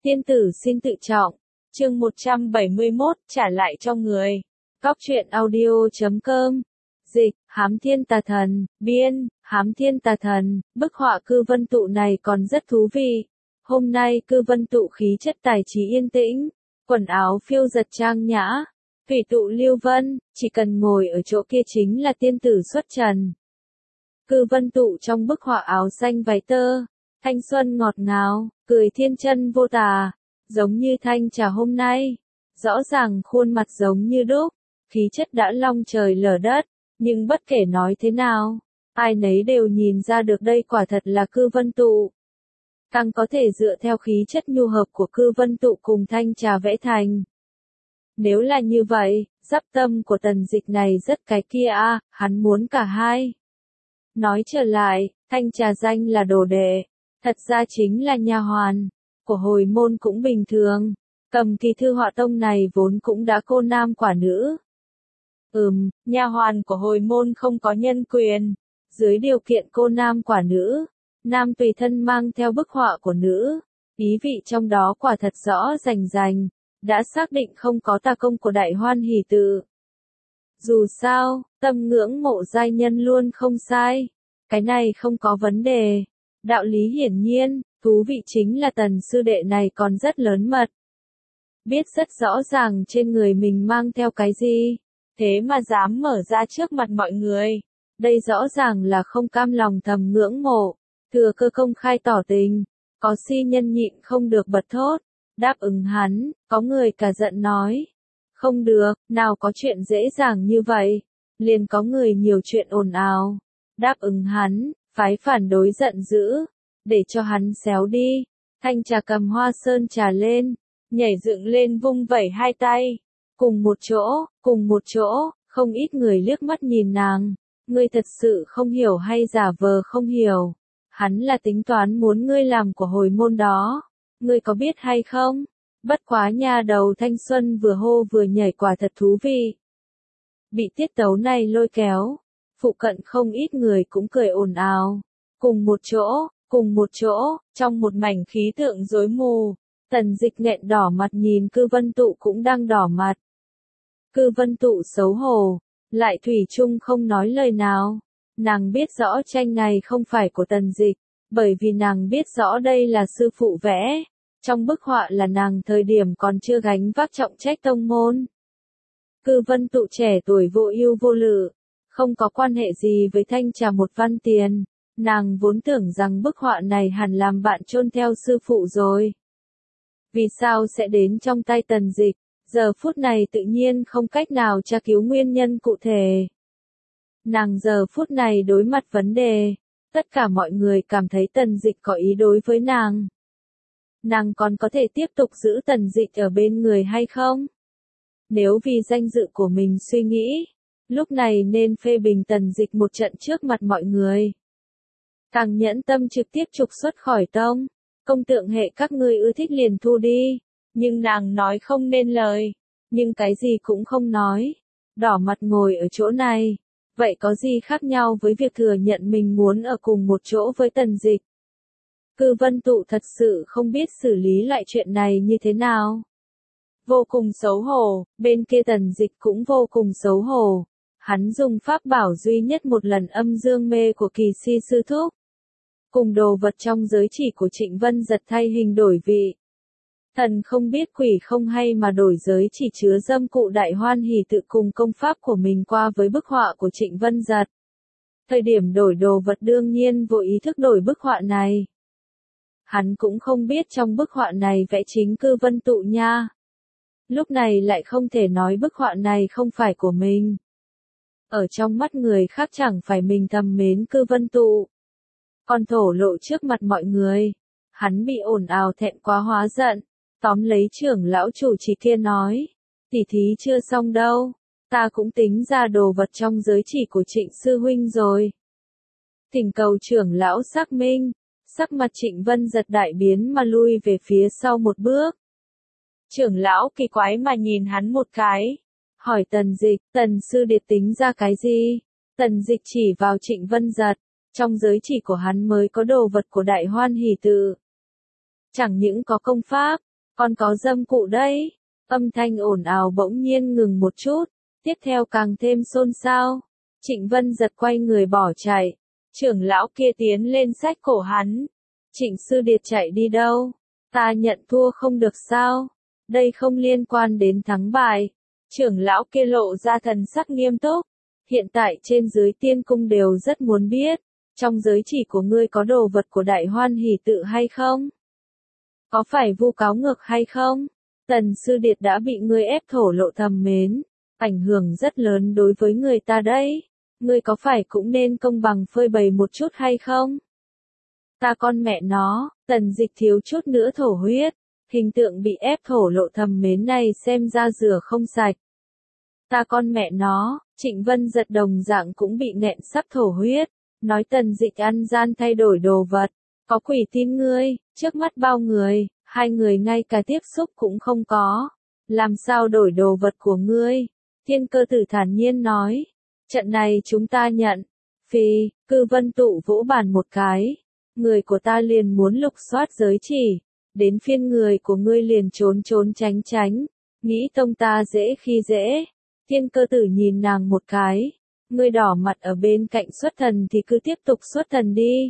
Tiên tử xin tự trọng. Chương 171, trả lại cho người. Góc truyện audio.com. Dịch, Hám Thiên Tà Thần, biên, Hám Thiên Tà Thần, bức họa cư vân tụ này còn rất thú vị. Hôm nay cư vân tụ khí chất tài trí yên tĩnh, quần áo phiêu giật trang nhã, thủy tụ lưu vân, chỉ cần ngồi ở chỗ kia chính là tiên tử xuất trần. Cư vân tụ trong bức họa áo xanh váy tơ, thanh xuân ngọt ngào, cười thiên chân vô tà, giống như thanh trà hôm nay. Rõ ràng khuôn mặt giống như đúc, khí chất đã long trời lở đất, nhưng bất kể nói thế nào, ai nấy đều nhìn ra được đây quả thật là cư vân tụ. Càng có thể dựa theo khí chất nhu hợp của cư vân tụ cùng thanh trà vẽ thành. Nếu là như vậy, giáp tâm của Tần Dịch này rất cái kia a, hắn muốn cả hai. Nói trở lại, thanh trà danh là đồ đệ, thật ra chính là nha hoàn của hồi môn cũng bình thường. Cầm kỳ thư họa tông này vốn cũng đã cô nam quả nữ. Nha hoàn của hồi môn không có nhân quyền. Dưới điều kiện cô nam quả nữ, nam tùy thân mang theo bức họa của nữ. Ý vị trong đó quả thật rõ rành rành, đã xác định không có tà công của đại hoan hỷ tự. Dù sao, tâm ngưỡng mộ giai nhân luôn không sai. Cái này không có vấn đề. Đạo lý hiển nhiên, thú vị chính là Tần sư đệ này còn rất lớn mật. Biết rất rõ ràng trên người mình mang theo cái gì, thế mà dám mở ra trước mặt mọi người. Đây rõ ràng là không cam lòng thầm ngưỡng mộ, thừa cơ công khai tỏ tình. Có si nhân nhịn không được bật thốt, đáp ứng hắn, có người cả giận nói. Không được, nào có chuyện dễ dàng như vậy, liền có người nhiều chuyện ồn ào. Đáp ứng hắn, phái phản đối giận dữ, để cho hắn xéo đi. Thanh trà cầm hoa sơn trà lên, nhảy dựng lên vung vẩy hai tay. Cùng một chỗ, không ít người liếc mắt nhìn nàng. Ngươi thật sự không hiểu hay giả vờ không hiểu. Hắn là tính toán muốn ngươi làm của hồi môn đó. Ngươi có biết hay không? Bất quá nha đầu thanh xuân vừa hô vừa nhảy quả thật thú vị. Bị tiết tấu này lôi kéo, phụ cận không ít người cũng cười ồn ào. Cùng một chỗ, trong một mảnh khí tượng rối mù. Tần Dịch nghẹn đỏ mặt nhìn cư vân tụ cũng đang đỏ mặt. Cư vân tụ xấu hổ, lại thủy chung không nói lời nào. Nàng biết rõ tranh này không phải của Tần Dịch, bởi vì nàng biết rõ đây là sư phụ vẽ. Trong bức họa là nàng thời điểm còn chưa gánh vác trọng trách tông môn. Cư vân tụ trẻ tuổi vô ưu vô lự, không có quan hệ gì với thanh trà một văn tiền. Nàng vốn tưởng rằng bức họa này hẳn làm bạn chôn theo sư phụ rồi. Vì sao sẽ đến trong tay Tần Dịch? Giờ phút này tự nhiên không cách nào tra cứu nguyên nhân cụ thể. Nàng giờ phút này đối mặt vấn đề, tất cả mọi người cảm thấy Tần Dịch có ý đối với nàng. Nàng còn có thể tiếp tục giữ Tần Dịch ở bên người hay không? Nếu vì danh dự của mình suy nghĩ, lúc này nên phê bình Tần Dịch một trận trước mặt mọi người. Càng nhẫn tâm trực tiếp trục xuất khỏi tông. Công tượng hệ các ngươi ưa thích liền thu đi. Nhưng nàng nói không nên lời. Nhưng cái gì cũng không nói. Đỏ mặt ngồi ở chỗ này. Vậy có gì khác nhau với việc thừa nhận mình muốn ở cùng một chỗ với Tần Dịch? Cư vân tụ thật sự không biết xử lý loại chuyện này như thế nào. Vô cùng xấu hổ, bên kia Tần Dịch cũng vô cùng xấu hổ. Hắn dùng pháp bảo duy nhất một lần âm dương mê của Kỳ Si sư thúc. Cùng đồ vật trong giới chỉ của Trịnh Vân Giật thay hình đổi vị. Thần không biết quỷ không hay mà đổi giới chỉ chứa dâm cụ đại hoan hỷ tự cùng công pháp của mình qua với bức họa của Trịnh Vân Giật. Thời điểm đổi đồ vật đương nhiên vô ý thức đổi bức họa này. Hắn cũng không biết trong bức họa này vẽ chính cư vân tụ nha. Lúc này lại không thể nói bức họa này không phải của mình. Ở trong mắt người khác chẳng phải mình thầm mến cư vân tụ. Còn thổ lộ trước mặt mọi người. Hắn bị ồn ào thẹn quá hóa giận. Tóm lấy trưởng lão chủ trì kia nói. Tỉ thí chưa xong đâu. Ta cũng tính ra đồ vật trong giới chỉ của Trịnh sư huynh rồi. Thỉnh cầu trưởng lão xác minh. Sắc mặt Trịnh Vân Giật đại biến mà lui về phía sau một bước. Trưởng lão kỳ quái mà nhìn hắn một cái. Hỏi Tần Dịch, Tần sư điệt tính ra cái gì? Tần Dịch chỉ vào Trịnh Vân Giật. Trong giới chỉ của hắn mới có đồ vật của đại hoan hỷ tự. Chẳng những có công pháp, Còn có dâm cụ đấy. Âm thanh ồn ào bỗng nhiên ngừng một chút, tiếp theo càng thêm xôn xao. Trịnh Vân Giật quay người bỏ chạy. Trưởng lão kia tiến lên xách cổ hắn. Trịnh Sư Điệt chạy đi đâu? Ta nhận thua không được sao? Đây không liên quan đến thắng bại. Trưởng lão kia lộ ra thần sắc nghiêm túc. Hiện tại trên dưới tiên cung đều rất muốn biết, trong giới chỉ của ngươi có đồ vật của Đại Hoan Hỷ Tự hay không? Có phải vu cáo ngược hay không? Tần Sư Điệt đã bị ngươi ép thổ lộ thầm mến, ảnh hưởng rất lớn đối với người ta đấy. Ngươi có phải cũng nên công bằng phơi bày một chút hay không? Ta con mẹ nó, Tần Dịch thiếu chút nữa thổ huyết, hình tượng bị ép thổ lộ thầm mến này xem ra rửa không sạch. Ta con mẹ nó, Trịnh Vân Giật đồng dạng cũng bị nghẹn sắp thổ huyết, nói Tần Dịch ăn gian thay đổi đồ vật, có quỷ tin ngươi, trước mắt bao người, hai người ngay cả tiếp xúc cũng không có, làm sao đổi đồ vật của ngươi? Thiên Cơ Tử thản nhiên nói, trận này chúng ta nhận. Phi, Cư Vân Tụ vỗ bàn một cái, người của ta liền muốn lục soát giới chỉ, đến phiên người của ngươi liền trốn trốn tránh tránh, nghĩ tông ta dễ khi dễ. Thiên Cơ Tử nhìn nàng một cái, ngươi đỏ mặt ở bên cạnh xuất thần thì cứ tiếp tục xuất thần đi.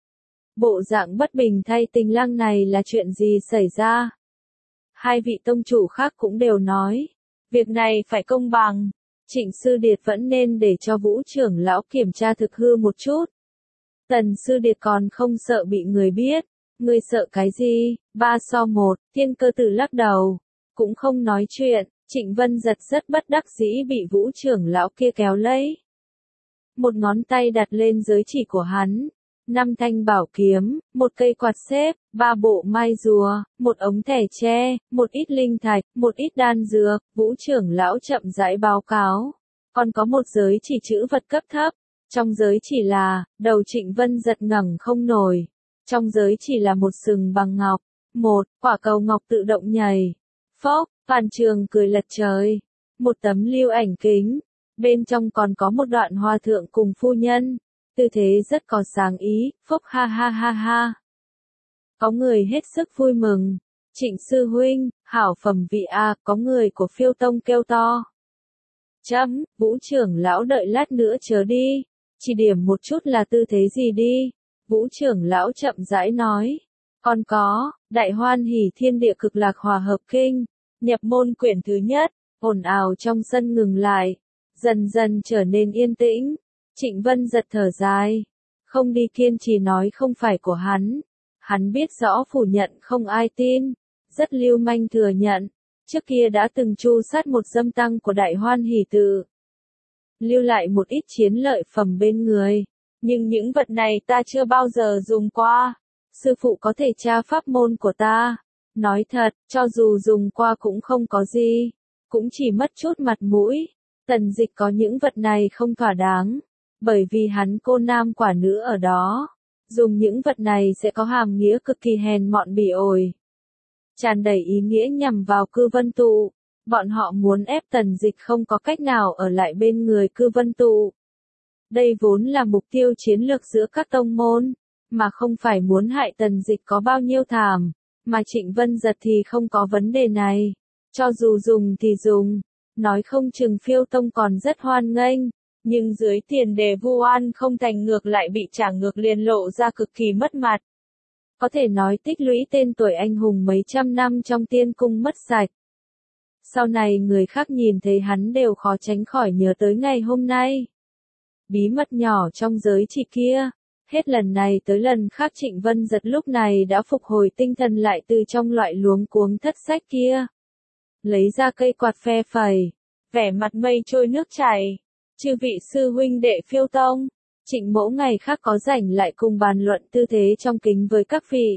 Bộ dạng bất bình thay Tình Lăng này là chuyện gì xảy ra? Hai vị tông chủ khác cũng đều nói, việc này phải công bằng, Trịnh Sư Điệt vẫn nên để cho Vũ trưởng lão kiểm tra thực hư một chút. Tần Sư Điệt còn không sợ bị người biết, ngươi sợ cái gì? 3-1, Thiên Cơ Tử lắc đầu, cũng không nói chuyện. Trịnh Vân Giật rất bất đắc dĩ bị Vũ trưởng lão kia kéo lấy. Một ngón tay đặt lên giới chỉ của hắn, 5 thanh bảo kiếm, một cây quạt xếp, 3 bộ mai rùa, một ống thẻ tre, một ít linh thạch, một ít đan dược. Vũ trưởng lão chậm rãi báo cáo. Còn có một giới chỉ chữ vật cấp thấp. Trong giới chỉ là, đầu Trịnh Vân Giật ngẩng không nổi. Trong giới chỉ là một sừng bằng ngọc, một quả cầu ngọc tự động nhảy. Phốc, Phan Trường cười lật trời. Một tấm lưu ảnh kính. Bên trong còn có một đoạn hòa thượng cùng phu nhân. Tư thế rất có sáng ý. Phốc ha ha ha ha. Có người hết sức vui mừng. Trịnh sư huynh, hảo phẩm vị a, có người của Phiêu Tông kêu to. Chấm, Vũ trưởng lão đợi lát nữa chớ đi. Chỉ điểm một chút là tư thế gì đi. Vũ trưởng lão chậm rãi nói. Còn có, Đại Hoan Hỷ Thiên Địa Cực Lạc Hòa Hợp Kinh. Nhập môn quyển thứ nhất, ồn ào trong sân ngừng lại, dần dần trở nên yên tĩnh. Trịnh Vân Giật thở dài, không đi kiên trì nói không phải của hắn. Hắn biết rõ phủ nhận không ai tin, rất lưu manh thừa nhận, trước kia đã từng tru sát một dâm tăng của Đại Hoan Hỷ Tự. Lưu lại một ít chiến lợi phẩm bên người, nhưng những vật này ta chưa bao giờ dùng qua. Sư phụ có thể tra pháp môn của ta. Nói thật, cho dù dùng qua cũng không có gì, cũng chỉ mất chút mặt mũi. Tần Dịch có những vật này không thỏa đáng, bởi vì hắn cô nam quả nữ ở đó. Dùng những vật này sẽ có hàm nghĩa cực kỳ hèn mọn bỉ ổi. Tràn đầy ý nghĩa nhằm vào Cư Vân Tụ. Bọn họ muốn ép Tần Dịch không có cách nào ở lại bên người Cư Vân Tụ. Đây vốn là mục tiêu chiến lược giữa các tông môn, mà không phải muốn hại Tần Dịch có bao nhiêu thảm. Mà Trịnh Vân Giật thì không có vấn đề này. Cho dù dùng thì dùng, nói không chừng Phiêu Tông còn rất hoan nghênh, nhưng dưới tiền đề vu oan không thành ngược lại bị trả ngược liền lộ ra cực kỳ mất mặt. Có thể nói tích lũy tên tuổi anh hùng mấy trăm năm trong tiên cung mất sạch. Sau này người khác nhìn thấy hắn đều khó tránh khỏi nhớ tới ngày hôm nay. Bí mật nhỏ trong giới chỉ kia. Hết lần này tới lần khác Trịnh Vân Giật lúc này đã phục hồi tinh thần lại từ trong loại luống cuống thất sách kia. Lấy ra cây quạt phe phẩy, vẻ mặt mây trôi nước chảy. Chư vị sư huynh đệ Phiêu Tông, Trịnh mẫu ngày khác có rảnh lại cùng bàn luận tư thế trong kính với các vị.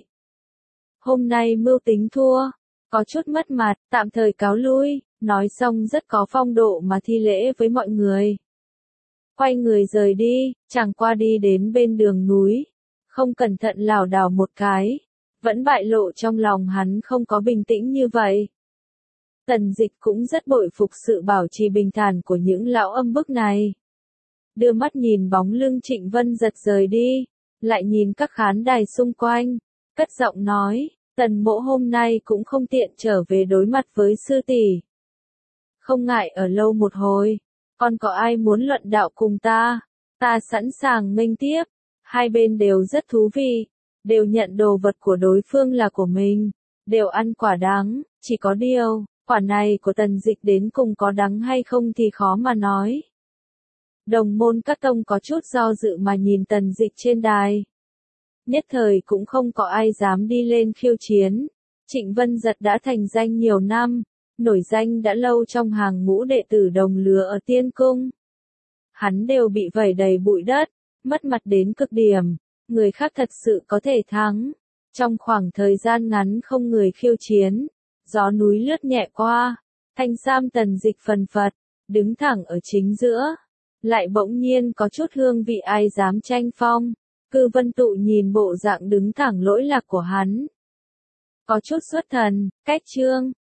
Hôm nay mưu tính thua, có chút mất mặt, tạm thời cáo lui, nói xong rất có phong độ mà thi lễ với mọi người. Quay người rời đi, chẳng qua đi đến bên đường núi, không cẩn thận lảo đảo một cái, vẫn bại lộ trong lòng hắn không có bình tĩnh như vậy. Tần Dịch cũng rất bội phục sự bảo trì bình thản của những lão âm bức này. Đưa mắt nhìn bóng lưng Trịnh Vân Giật rời đi, lại nhìn các khán đài xung quanh, cất giọng nói, Tần Mỗ hôm nay cũng không tiện trở về đối mặt với sư tỷ. Không ngại ở lâu một hồi, còn có ai muốn luận đạo cùng ta? Ta sẵn sàng nghênh tiếp, hai bên đều rất thú vị, đều nhận đồ vật của đối phương là của mình, đều ăn quả đắng, chỉ có điều, quả này của Tần Dịch đến cùng có đắng hay không thì khó mà nói. Đồng môn các tông có chút do dự mà nhìn Tần Dịch trên đài. Nhất thời cũng không có ai dám đi lên khiêu chiến. Trịnh Vân Giật đã thành danh nhiều năm, nổi danh đã lâu trong hàng ngũ đệ tử đồng lứa ở Tiên Cung. Hắn đều bị vẩy đầy bụi đất, mất mặt đến cực điểm, người khác thật sự có thể thắng. Trong khoảng thời gian ngắn không người khiêu chiến, gió núi lướt nhẹ qua, thanh sam Tần Dịch phần phật, đứng thẳng ở chính giữa. Lại bỗng nhiên có chút hương vị ai dám tranh phong. Cư Vân Tụ nhìn bộ dạng đứng thẳng lỗi lạc của hắn. Có chút xuất thần, cách chương.